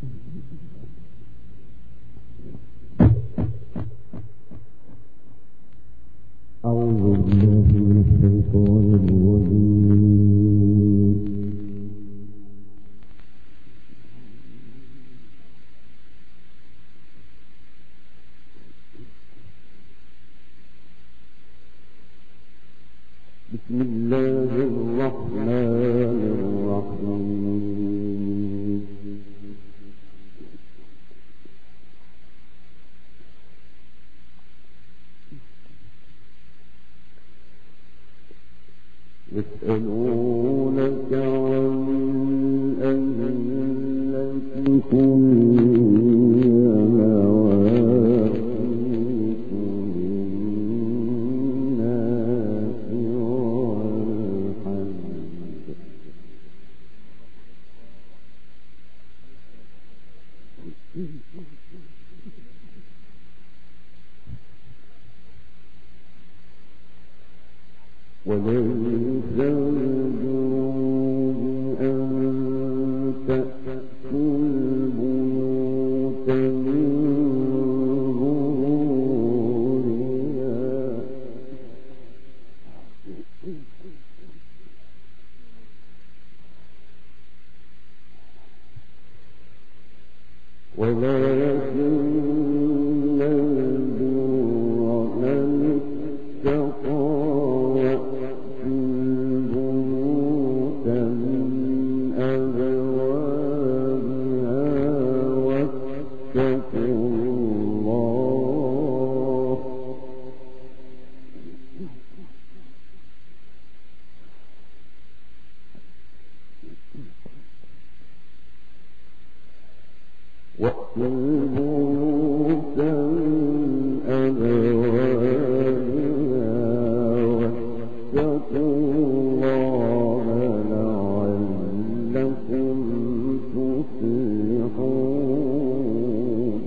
أعوذ بالله من الشيطان الرجيم. بسم الله الرحمن الرحيم. يسألونك عن أهلتكم وليس أن تأتوا البيوت من ظهورها ولكن البر من اتقى وأتوا البيوت من أبوابها واتقوا الله لعلكم تفلحون.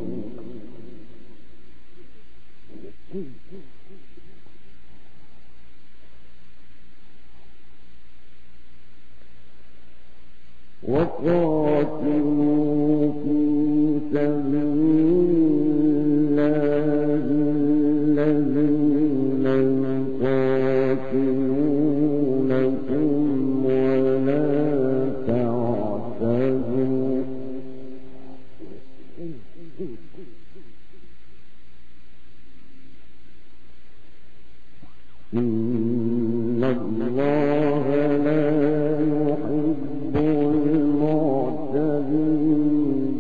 وقاتلوا في سبيل الله الذين يقاتلونكم ولا تعتدوا إن الله لا يحب المعتدين.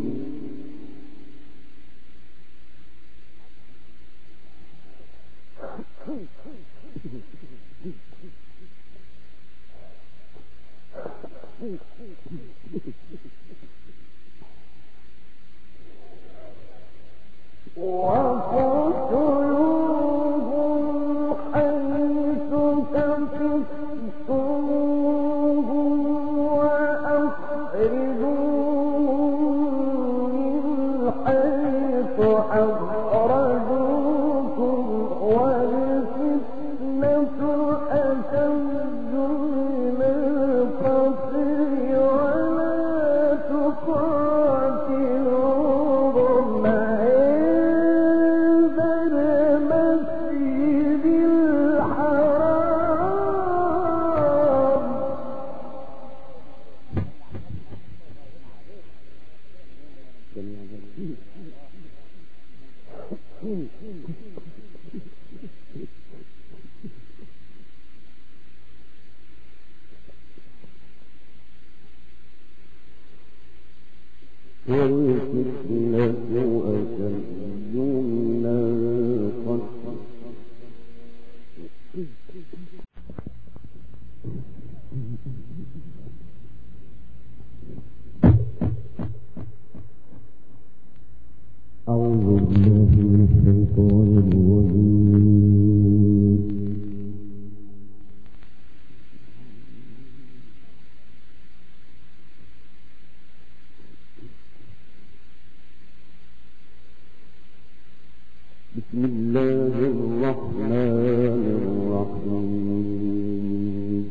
وقتلوهم حيث ثقفتموهم وأخرجوهم من حيث أخرجوكم والفتنة أشد من القتل ولا تقاتلوهم عند المسجد الحرام والفتنة أشد من القتل أعوذ بالله من الشيطان الرجيم. بسم الله الرحمن الرحيم.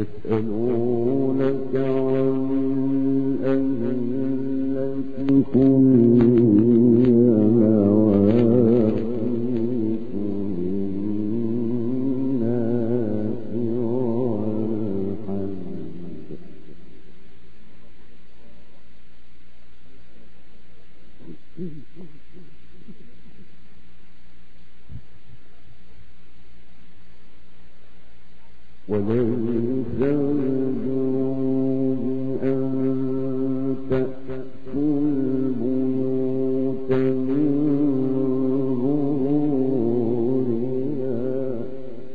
يسألونك عن أهلتكم وليس البر أن تأتوا البيوت من ظهورها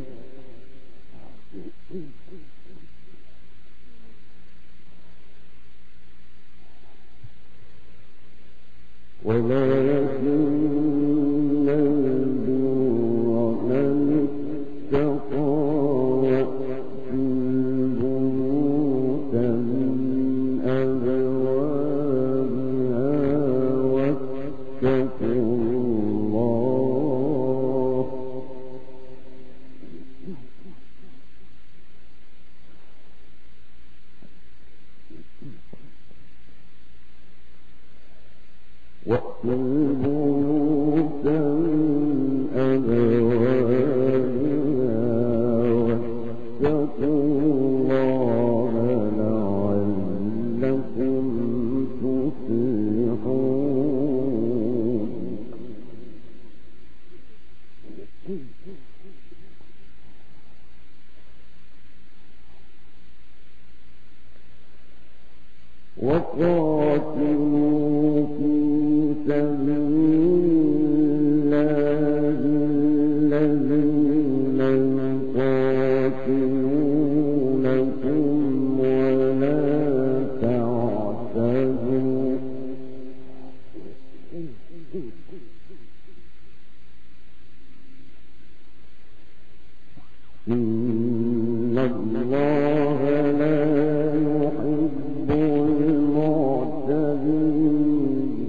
ولكن البر من اتقى البيوت من أبوابها واتقوا الله وأتوا البيوت من أبوابها واتقوا الله لعلكم تفلحون وقاتلوا في سبيل الله الذين يقاتلونكم ولا تعتدوا إن الله لا يحب المعتدين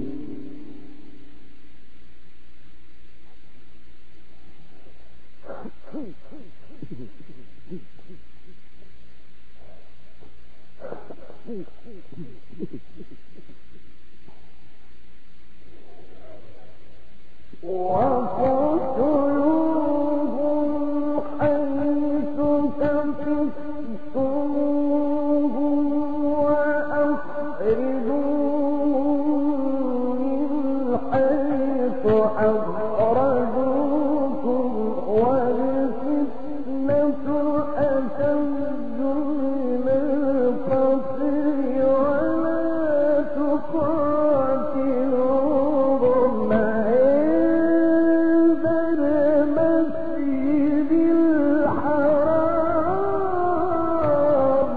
وقتلوهم حيث ثقفتموهم وأخرجوهم من حيث أخرجوكم والفتنة أشد من القتل ولا تقاتلوهم عند المسجد الحرام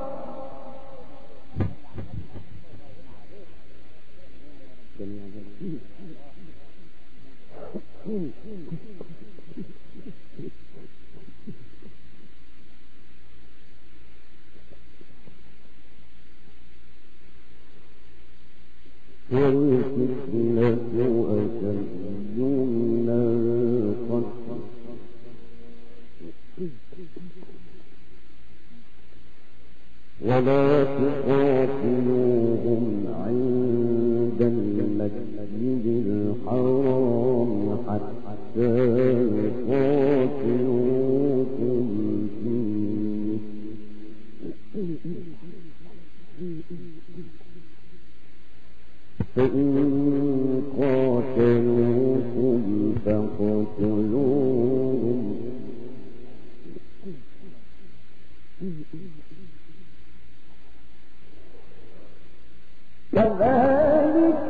والفتنة أشد من القتل ولا تقاتلوهم عند المسجد الحرام حتى يقاتلوكم فيه فإن قاتلوكم فاقتلوهم كذلك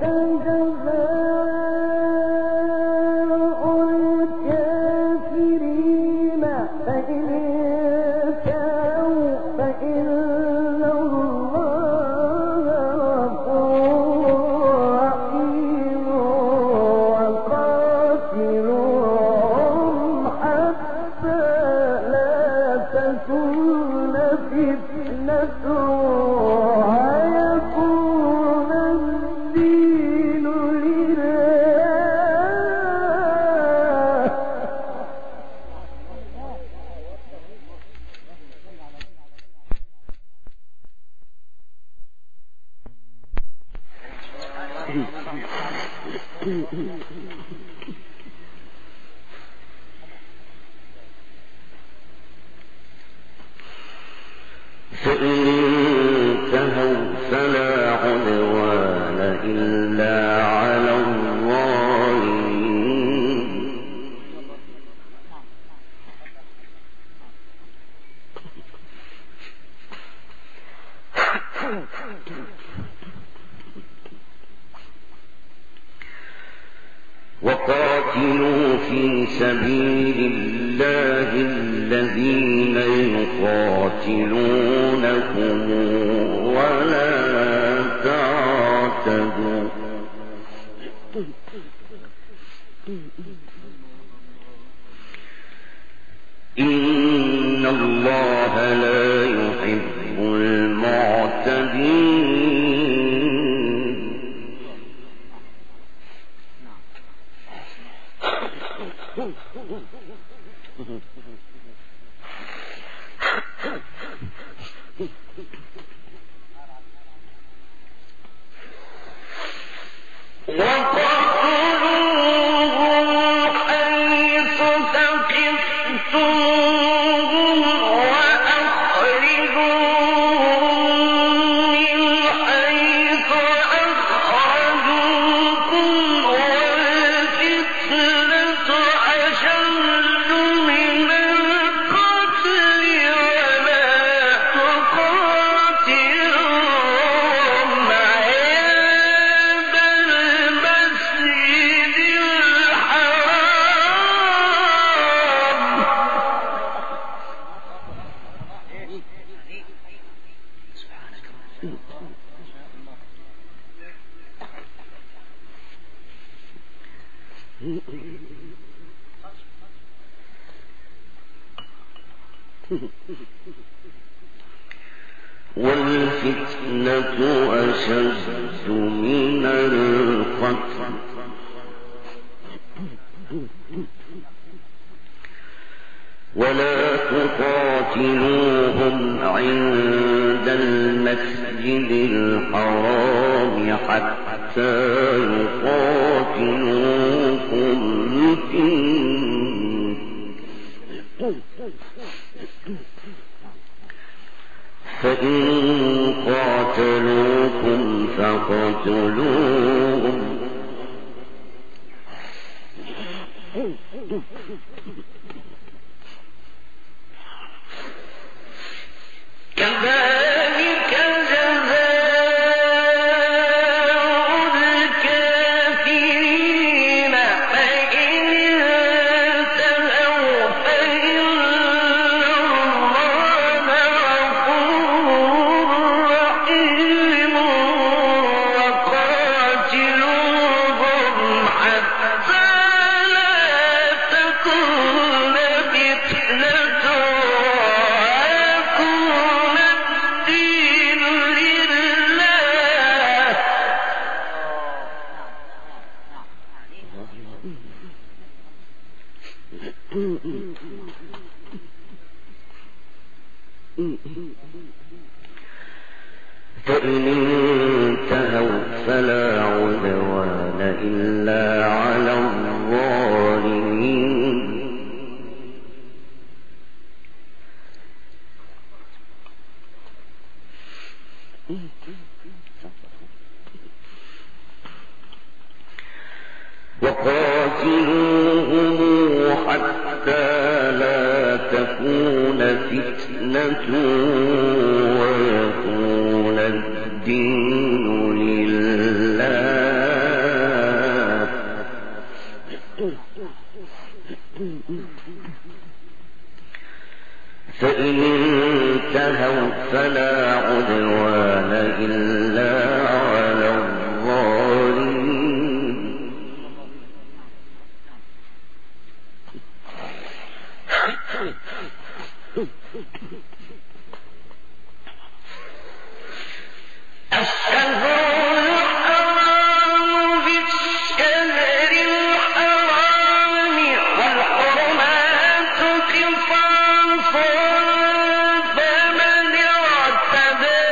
جزاء الكافرين فإن انتهوا فإن الله غفور رحيم وقاتلوهم فإن انتهوا فلا عدوان إلا على الظالمين وقاتلوا في سبيل الله الذين يقاتلونكم ولا تعتدوا إن الله لا يحب المعتدين والفتنة أشد من القتل ولا تقاتلوهم عند المسجد الحرام حتى يقاتلوكم فيه فإن قاتلوكم فاقتلوهم كذلك جزاء الكافرين فإن انتهوا فإن الله غفور رحيم وقاتلوهم حتى لا تكون فتنة ويكون الدين لله فإن انتهوا فلا عدوان إلا على الظالمين وقاتلوهم حتى لا تكون فتنة ويكون الدين لله فإن انتهوا فلا عدوان إلا على الظالمين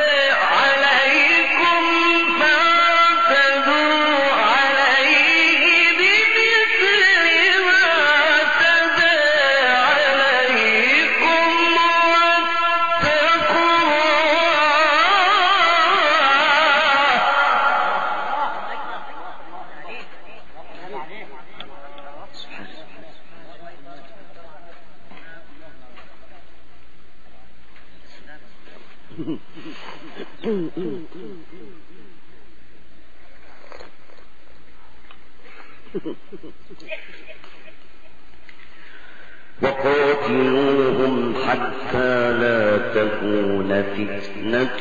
عليكم فاعتدوا عليه وقاتلوهم حتى لا تكون فتنة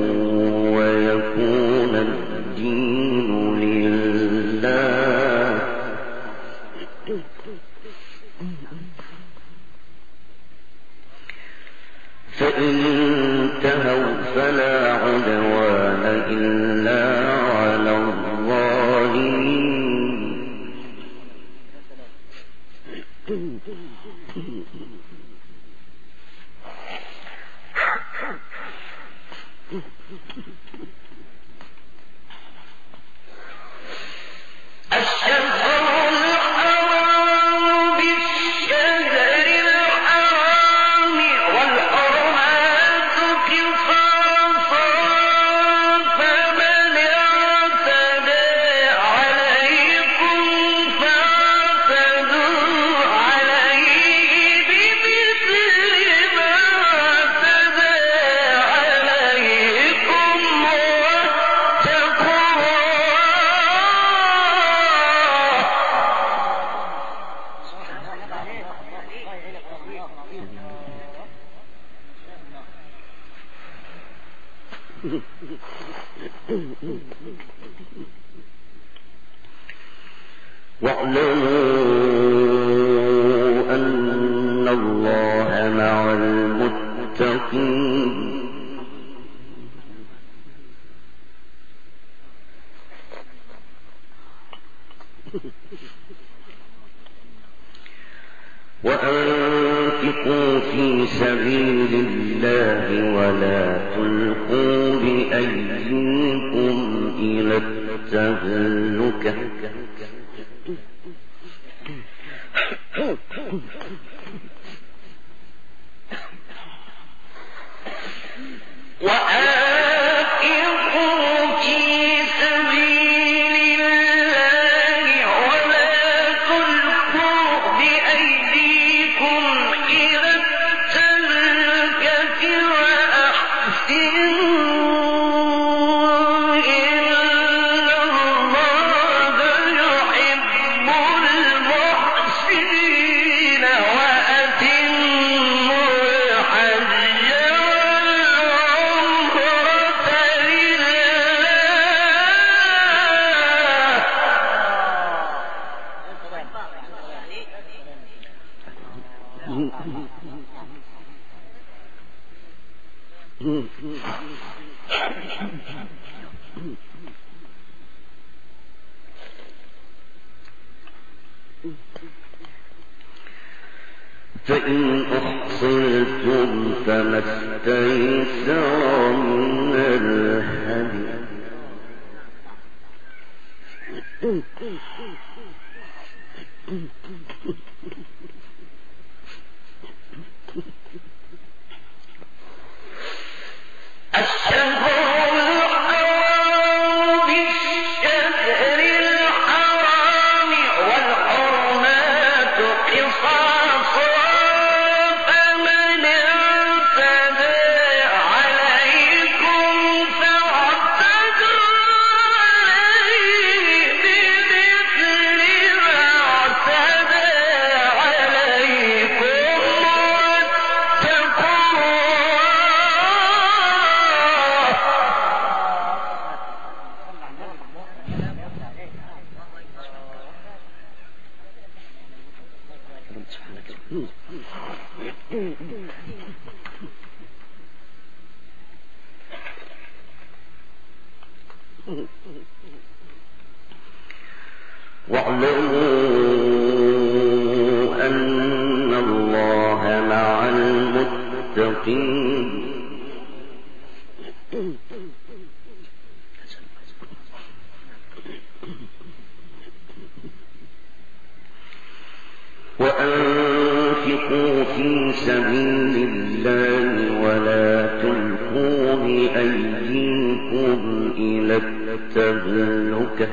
ويكون الدين لله فإن انتهوا فلا عدوان إلا على الظالمين واعلموا أن الله مع المتقين وأنفقوا في سبيل الله ولا تلقوا بأيديكم إلى التهلكة فإن أحصرتم فما استيسر من الهدي واعلموا أن الله مع المتقين وأنفقوا في سبيل الله ولا تلقوا بأيديكم إلى التهلكة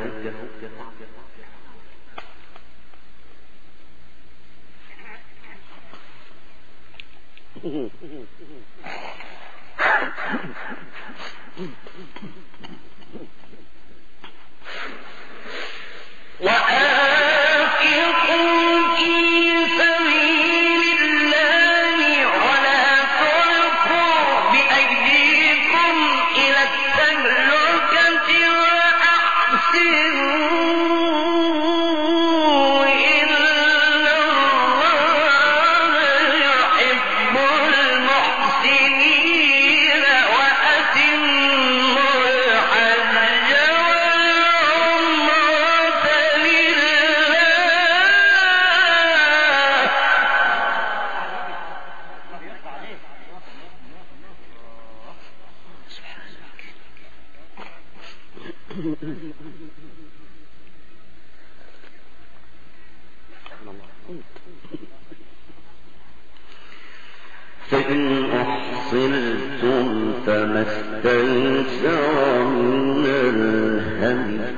فإن أحصرتم فما استيسر من الهدي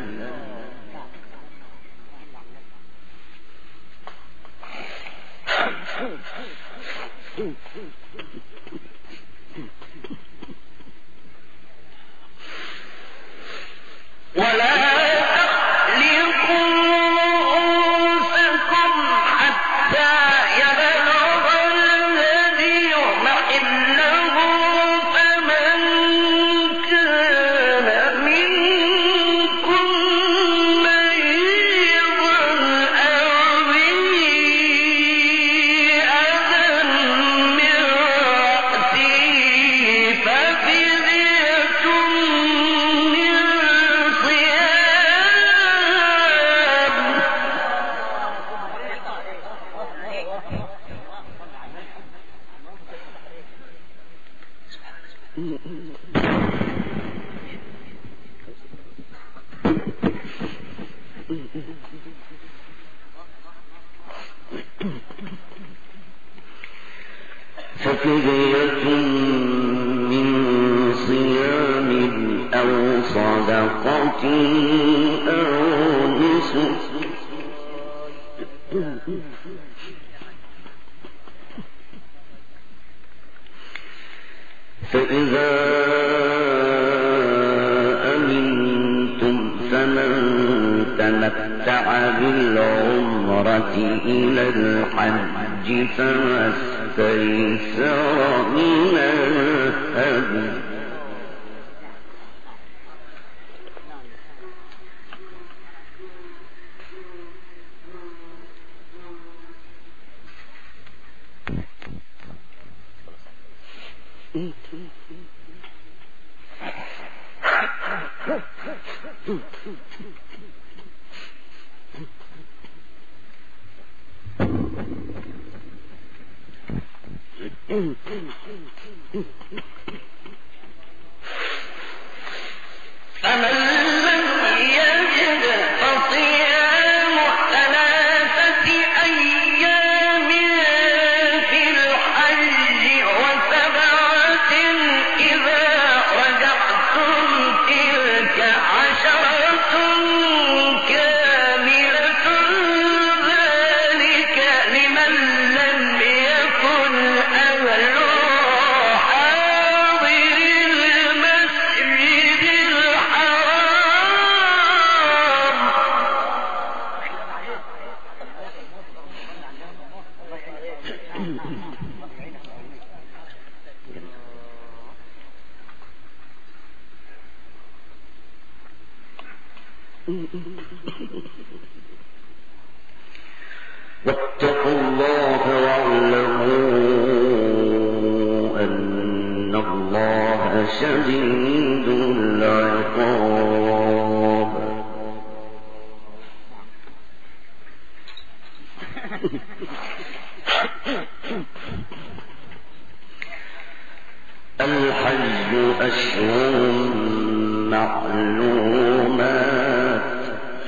ففدية من صيام أو صدقة أو نسك فإذا أمنتم فمن تمتع بالعمرة إلى الحج فما استيسر من الهدي واتقوا الله واعلموا أن الله شديد العقاب الحج أشهر معلومات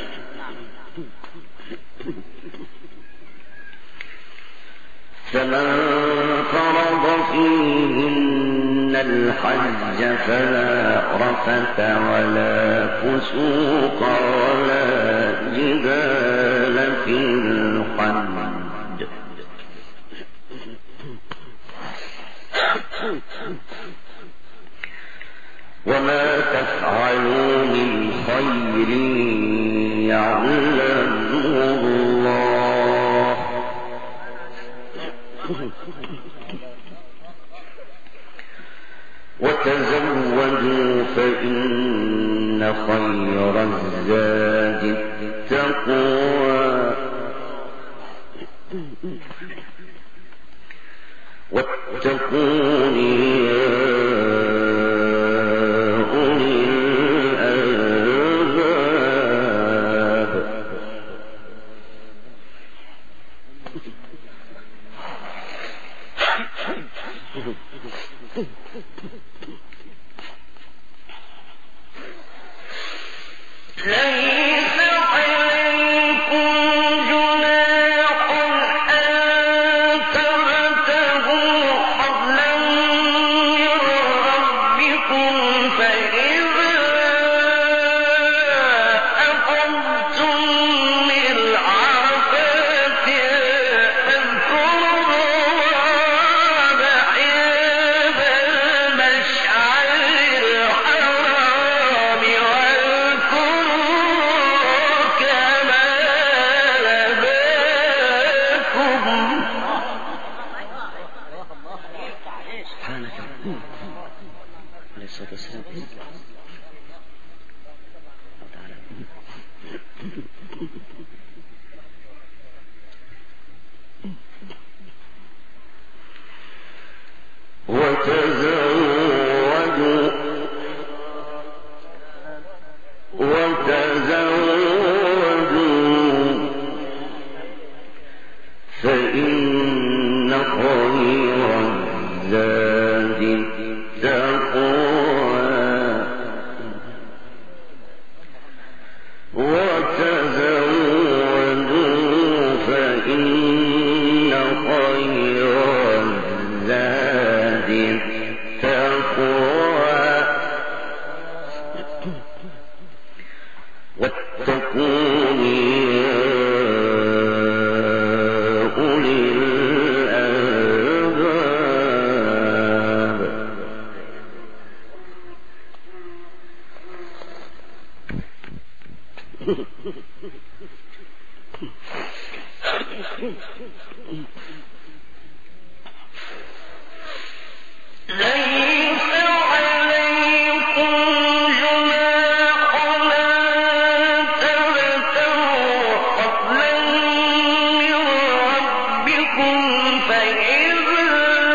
فمن فرض فيهن الحج فلا رفث ولا فسوق ولا جدال في الحج خير يعلمه الله وتزودوا فإن خير الزاد التقوى واتقون يا أولي الألباب ليس عليكم جناح أن تبتغوا فضلا من ربكم فإذا أفضتم من عرفات فاذكروا الله عند المشعر الحرام واذكروا كما هداكم سبحانك عليه الصلاة والسلام وتزودوا فإن خير الزاد التقوى وتزودوا فإن خير الزاد التقوى واتقون يا أولي الألباب ليس عليكم جناح أن تبتغوا فضلا من ربكم فإذا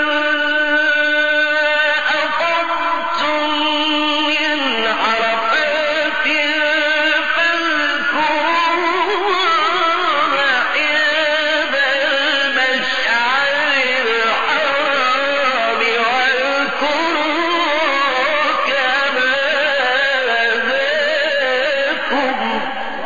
أفضتم من عرفات فاذكروا الله عند المشعر الحرام واذكروا كما هداكم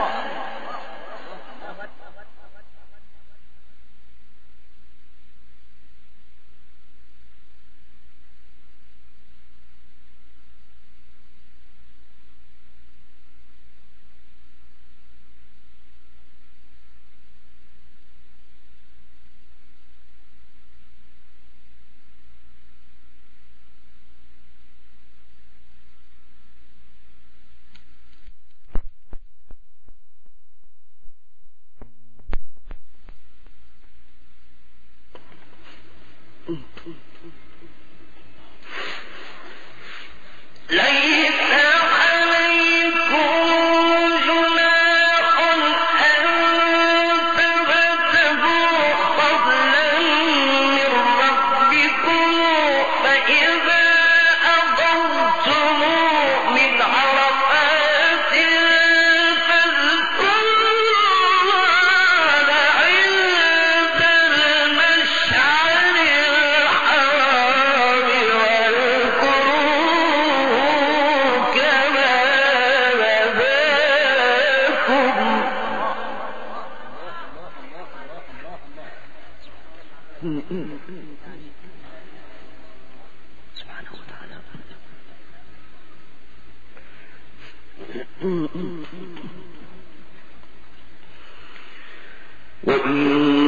ليس عليكم جناح أن تبتغوا فضلا من ربكم فإذا أفضتم من عرفات فاذكروا الله عند المشعر الحرام واذكروا كما هداكم سبحانه وتعالى وإن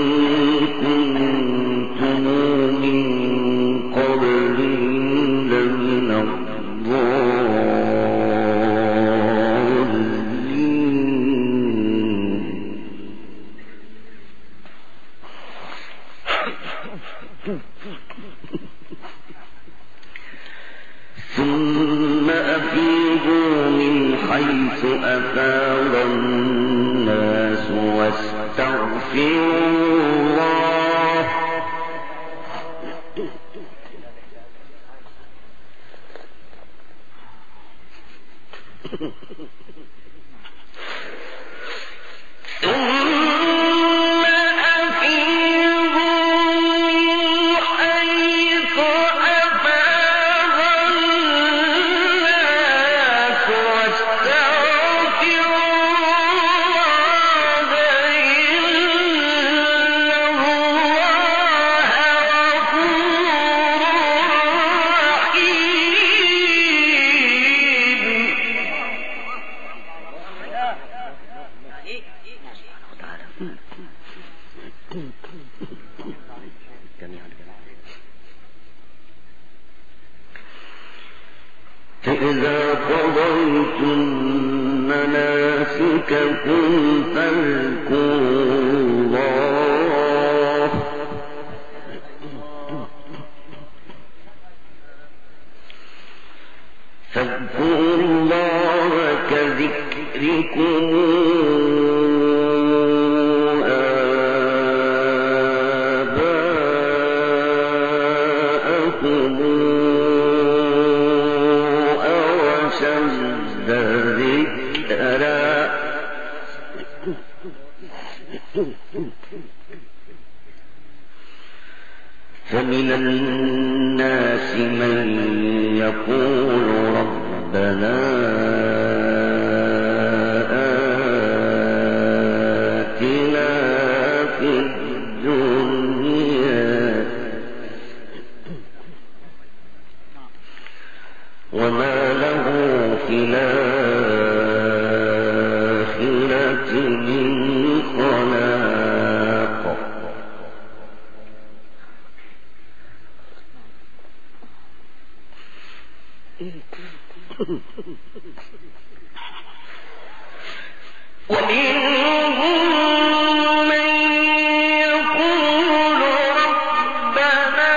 كنتم من قبل لمن الضالين ثم أفيضوا من حيث أفاض الناس واستغفروا الله فإذا قضيتم مناسككم فاذكروا الله كذكركم آباءكم فمن الناس من يقول ربنا آتنا في الدنيا وما له في الآخرة من خلاق ومنهم من يقول ربنا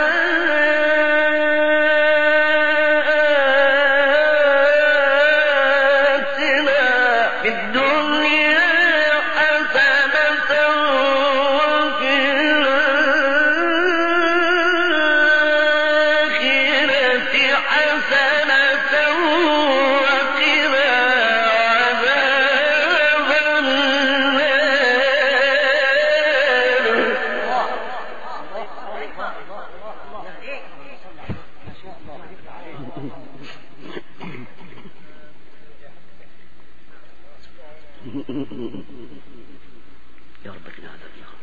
آتنا في الدنيا حسنة وفي الآخرة حسنة وقنا عذاب يا رب اكفنا عذاب النار.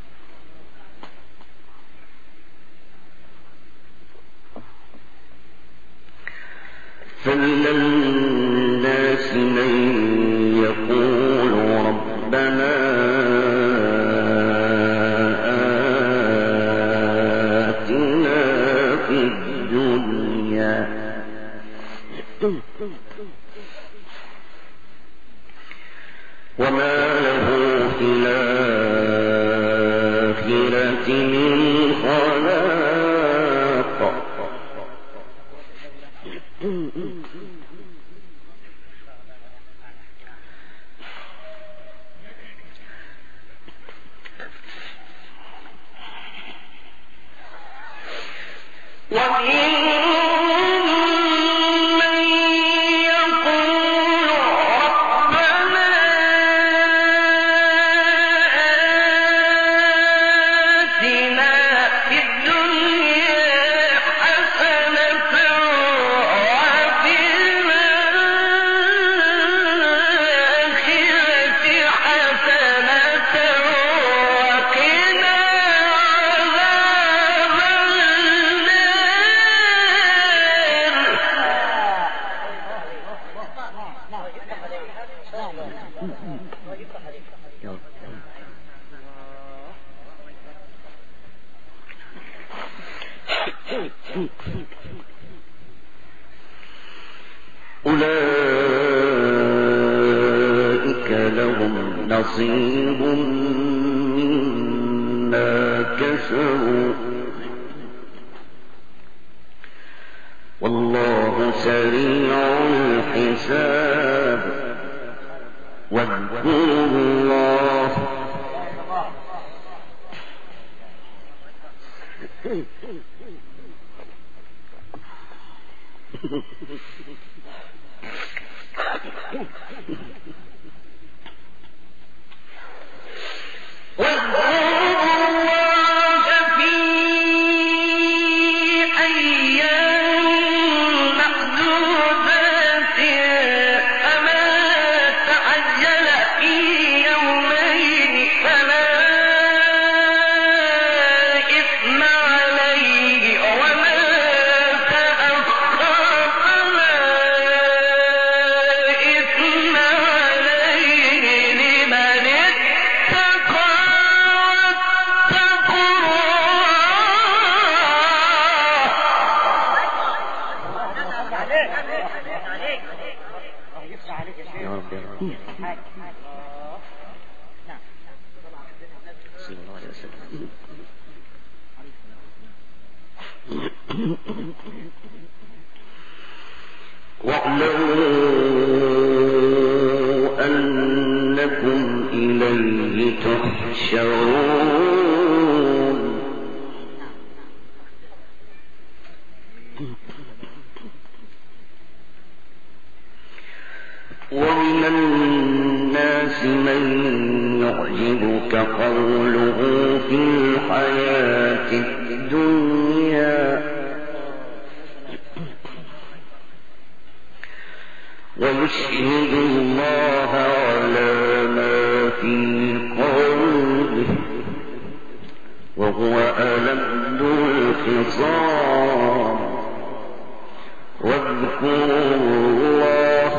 فمن الناس من يقول ربنا آتنا في الدنيا وما له في الآخرة من خلاق أولئك لهم نصيب مما كسبوا والله سريع الحساب واذكروا الله واعلموا أنكم إليه تحشرون ومن الناس من يعجبك قوله في الحياة الدنيا ويشهد الله على ما في قلبه وهو ألد الخصام واذكروا الله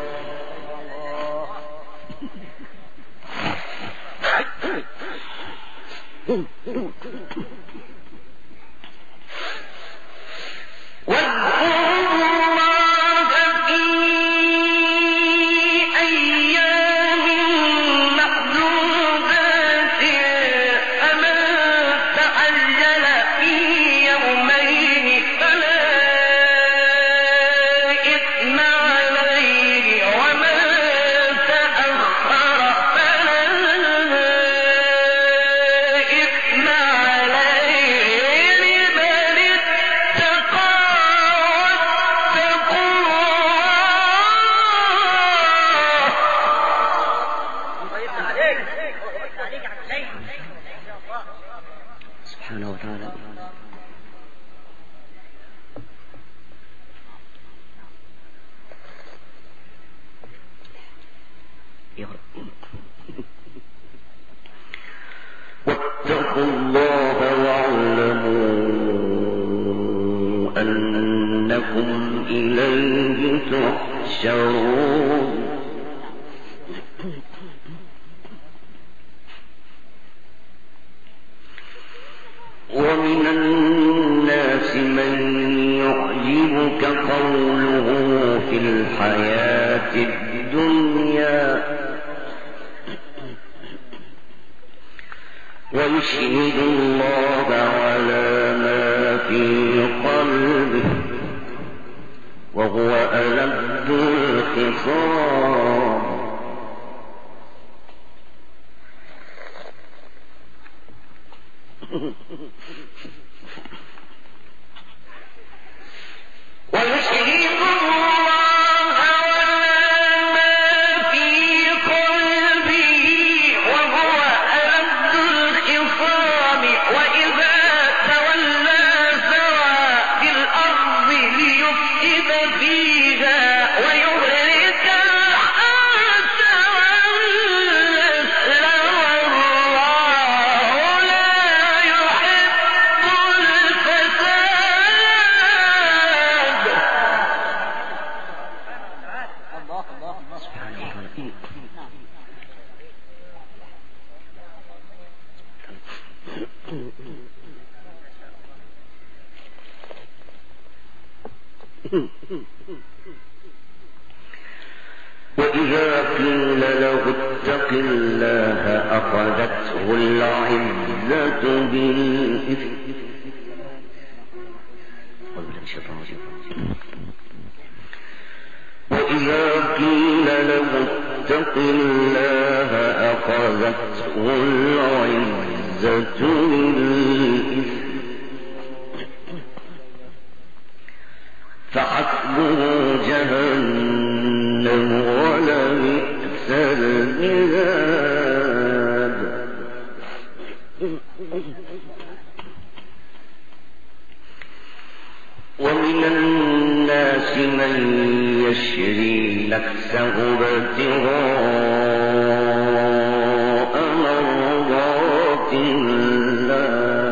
سبحانه وتعالى. واتقوا الله واعلموا أنكم إليه تحشرون ومن الناس من يعجبك قوله في الحياة الدنيا ويشهد الله على ما في قلبه وهو ألد الخصام ويشهد الله على ما في قلبه وهو ألد الخصام وإذا تولى سعى في الأرض ليفسد فيها ويهلك الحرث والنسل والله لا يحب الفساد. سبحانه وتعالى. وإذا قيل له اتق الله أخذته العزة العزة بالإثم وإذا قيل له اتق الله أخذته العزة بالإثم فحسبه جهنم ولبئس المهاد ومن الناس من يشري نفسه ابتغاء مرضات الله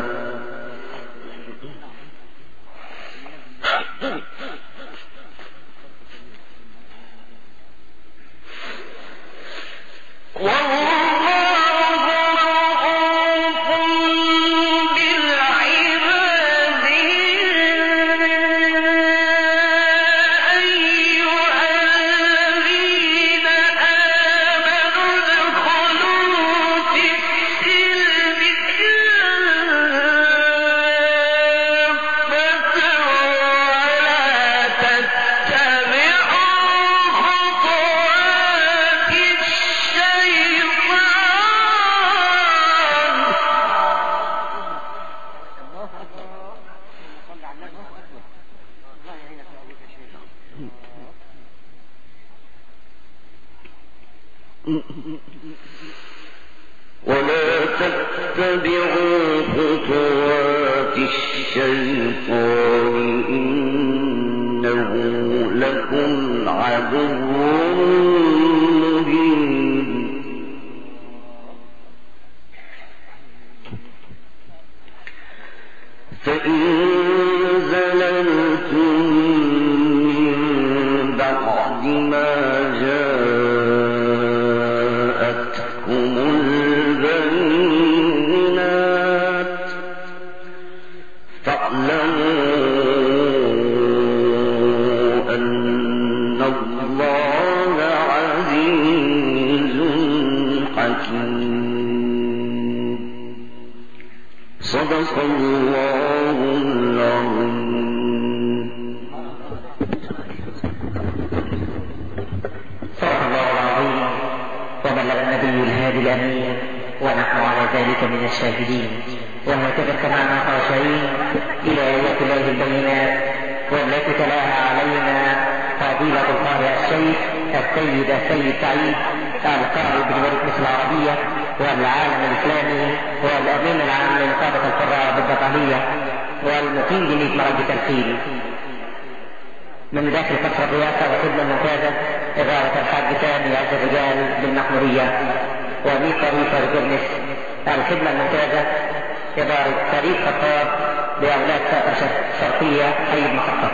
ولا تتبعوا خطوات الشيطان إنه لكم عدو مبين فإن زللتم من بعد ما جاءتكم البينات فاعلموا أن الله عزيز حكيم صدق الله العظيم. صدق الله العظيم وبلغ النبي الهادي الأمين ونحن على ذلك من الشاهدين وهكذا استمعنا خاشعين إلى آيات الله البينات والتي تلاها علينا فضيلة القارئ الشيخ السيد سعيد القارئ بجمهورية مصر العربية والعالم الإسلامي والأمين العام لنقابة القراء بالبطانية والمقيم بمئة مرض تمثيل من داخل قصر الرئاسة وخدمة ممتازة إدارة الحاج ثاني عز الرجال بالمحمودية ومن طريق الجرنس الخدمة الممتازة إدارة فريق خطاب بأولاد شرقية حي المحطة.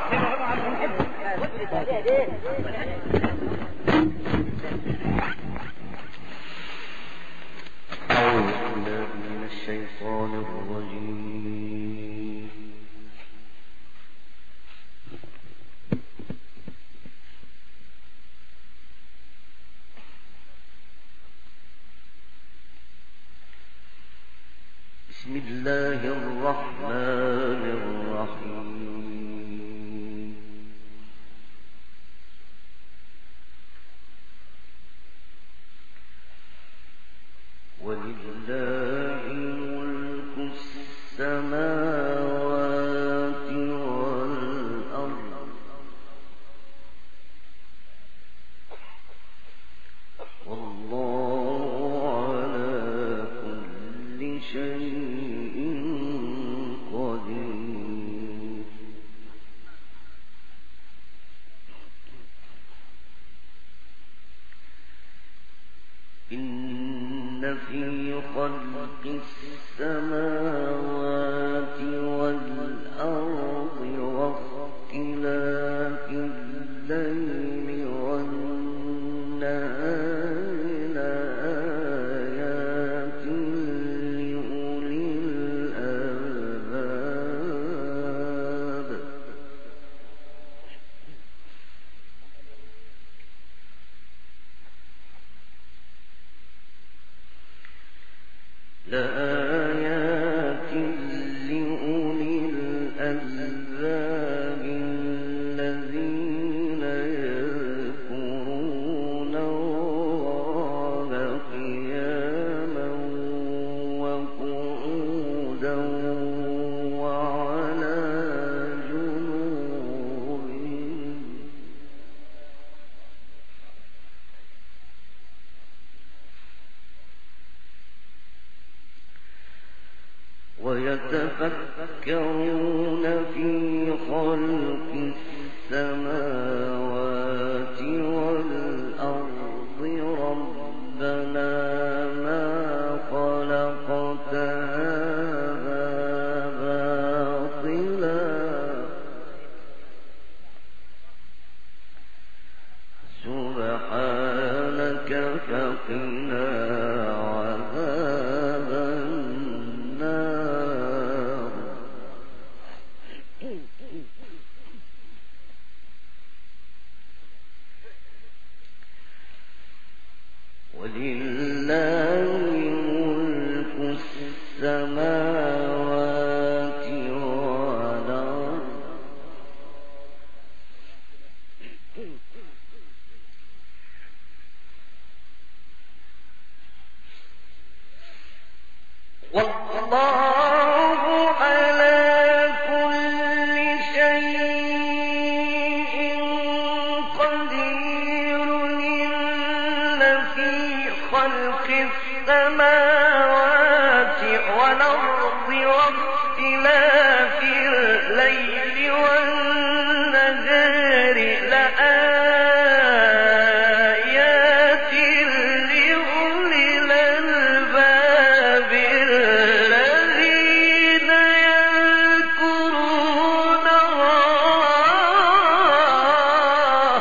أعوذ بالله من الشيطان الرجيم. بسم الله الرحمن الرحيم. ولله ملك السماوات والأرض والله على كل شيء قدير. إن في خلق السماوات والأرض واختلاف الليل والنهار لآيات لأولي الألباب. لآيات ويتفكرون في خلق السماوات والأرض ربنا ما خلقت هذا باطلا سبحانك فقنا عذاب النار ولله ملك السماوات والأرض والله على كل شيء قدير إن في خلق السماوات والأرض واختلاف الليل والنهار لآيات لأولي الألباب الذين يذكرون الله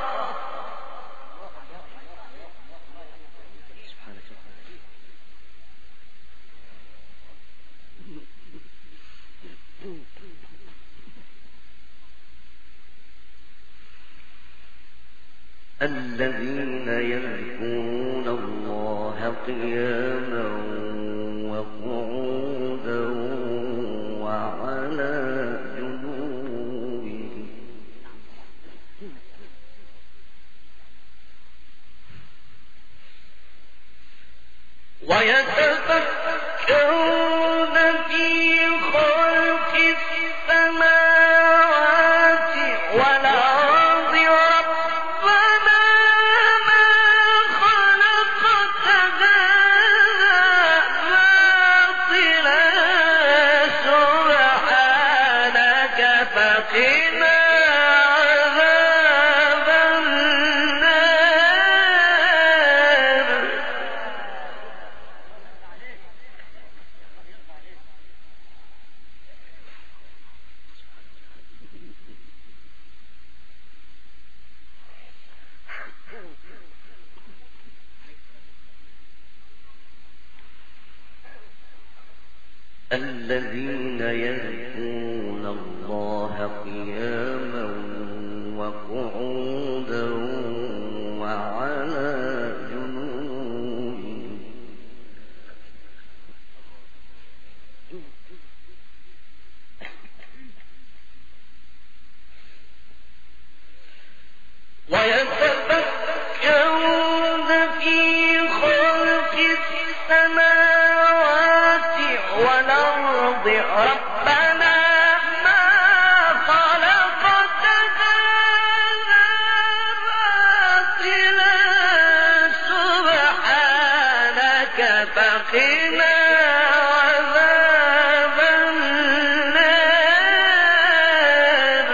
الذين يذكرون الله قياما وقعودا وعلى جنوبهم ويتفكرون في خلق السماوات والأرض ربنا ما خلقت هذا باطلا سبحانك فقنا عذاب النار الذين يذكرون الله قياما وقعودا وعلى جنوبهم ويتفكرون في خلق السماوات والأرض ربنا ما خلقت هذا باطلا سبحانك فقنا عذاب النار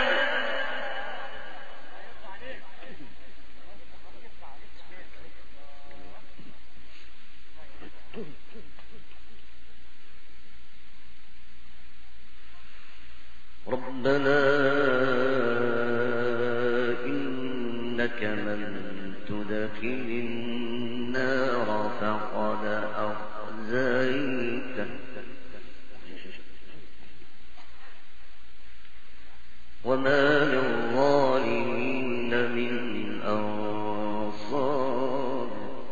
ربنا إنك من تدخل النار فقد أخزيته وما للظالمين من أنصار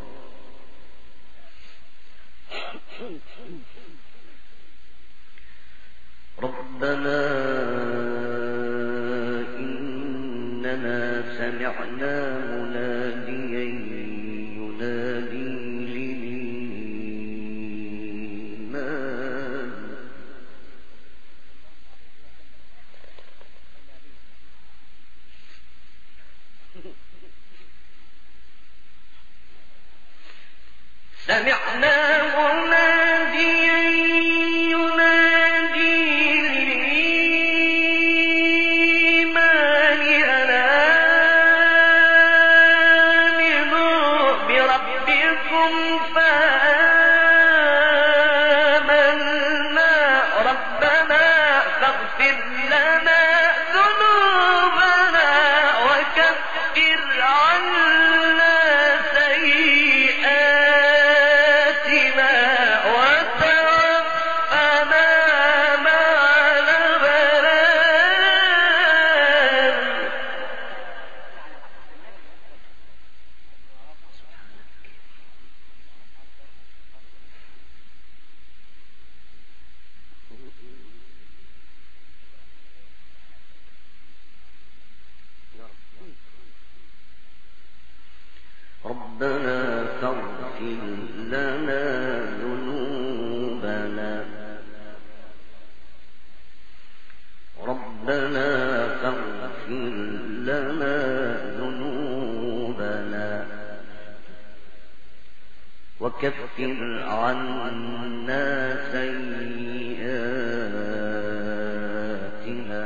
ربنا إننا سمعنا مناديا ينادي للإيمان سمعنا مناديا ينادي واغفر لنا ذنوبنا وكفر عنا سيئاتنا وتوفنا مع الأبرار. ربنا فاغفر لنا ذنوبنا ربنا فاغفر لنا ذنوبنا وكفر عنا سيئاتنا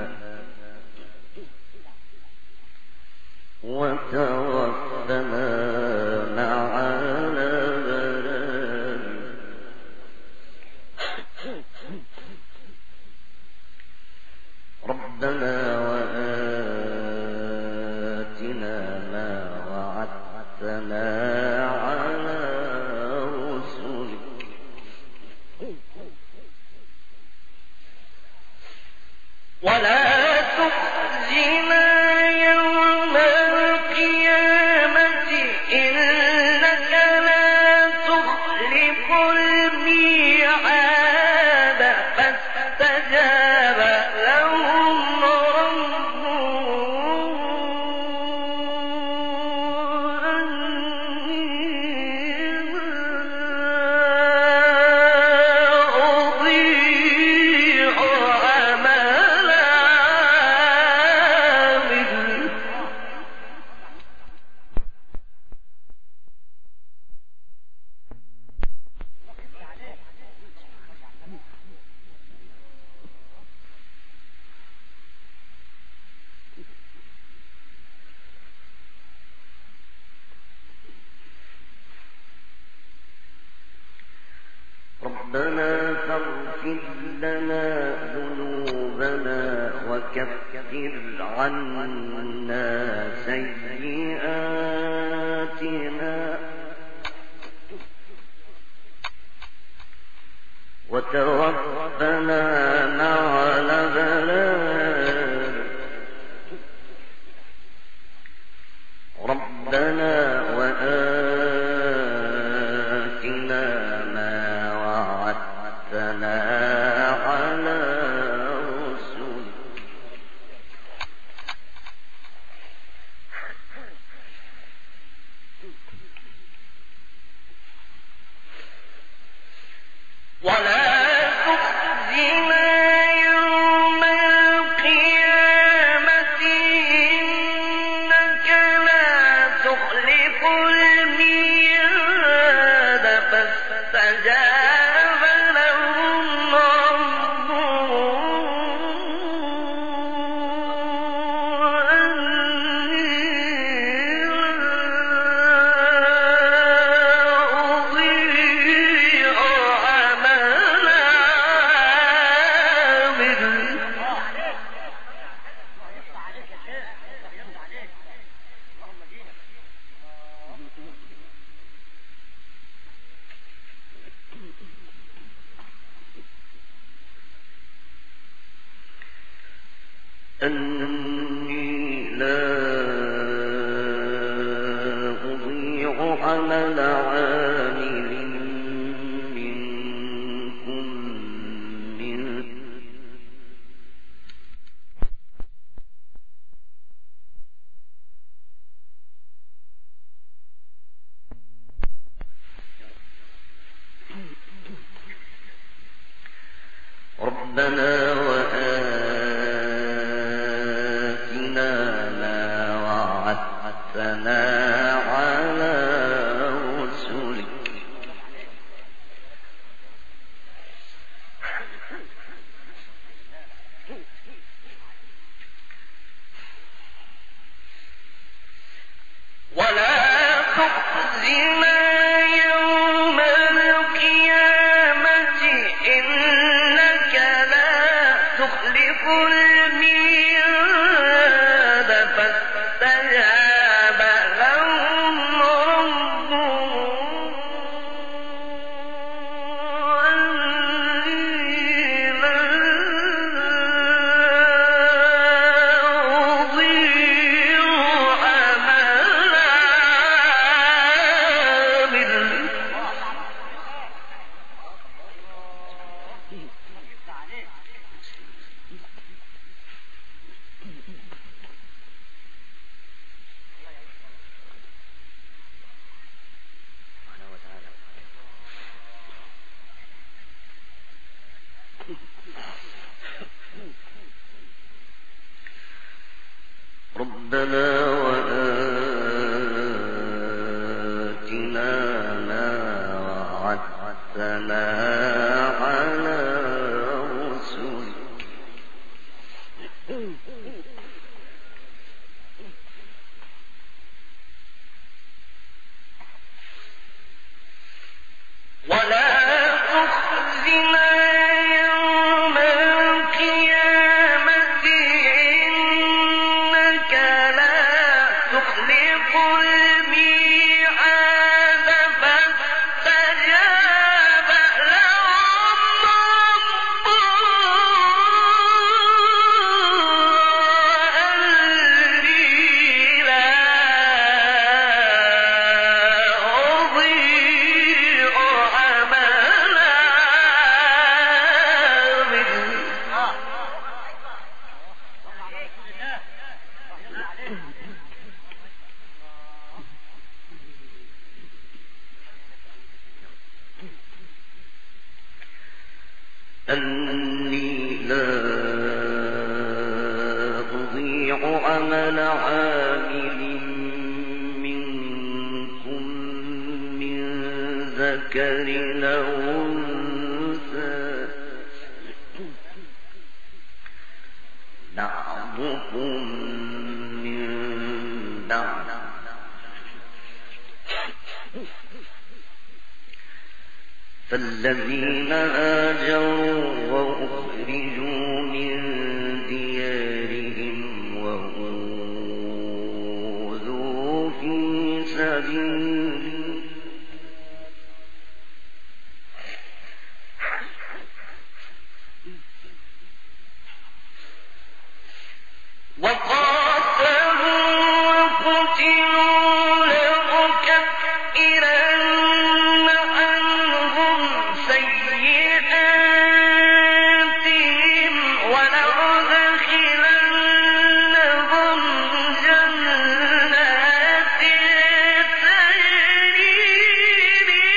وتوفنا مع الأبرار. ربنا وآتنا ما وعدتنا على رسلك ولا تخزنا يوم القيامة إنك لا تخلف الميعاد. فاستجاب لهم ربنا فاغفر لنا ذنوبنا وكفر عنا سيئاتنا وتوفنا مع الأبرار. ربنا وآتنا ما وعدتنا على رسلك ولا تخزنا يوم القيامة إنك لا تخلف الميعاد. فاستجاب لهم أني لا أضيع عمل عامل منكم من ربنا وآتنا ما وعدتنا على رسلك ولا تخزنا يوم القيامة إنك لا تخلف الميعاد فاستجاب لهم ربهم أني لا أضيع عمل عامل ربنا وآتنا ما وعدتنا على رسلك ولا تخزنا يوم القيامة إنك لا تخلف الميعاد فاستجاب لهم ربهم أني لا أضيع عمل عامل منكم من ذكر أو أنثى بعضكم من بعض فالذين هاجروا وأخرجوا من ديارهم وأوذوا في سبيلي وقاتلوا وقتلوا لأكفرن عنهم سيئاتهم ولأدخلنهم جنات تجري من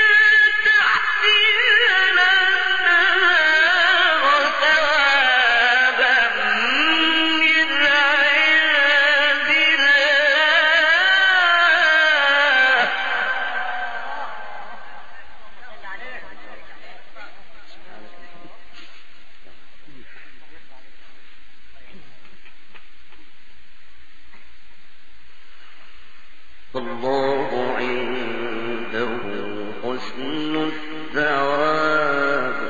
تحتها الأنهار ثوابا من عند الله والله عنده حسن الثواب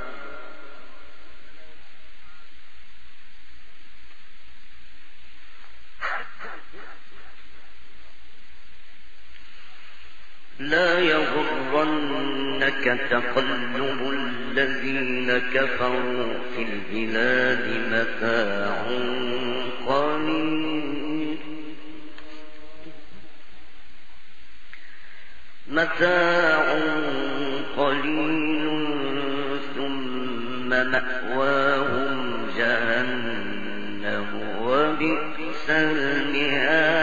لا يغرنك تقلب الذين كفروا في البلاد متاع قليل ثم مأواهم جهنم وبئس المهاد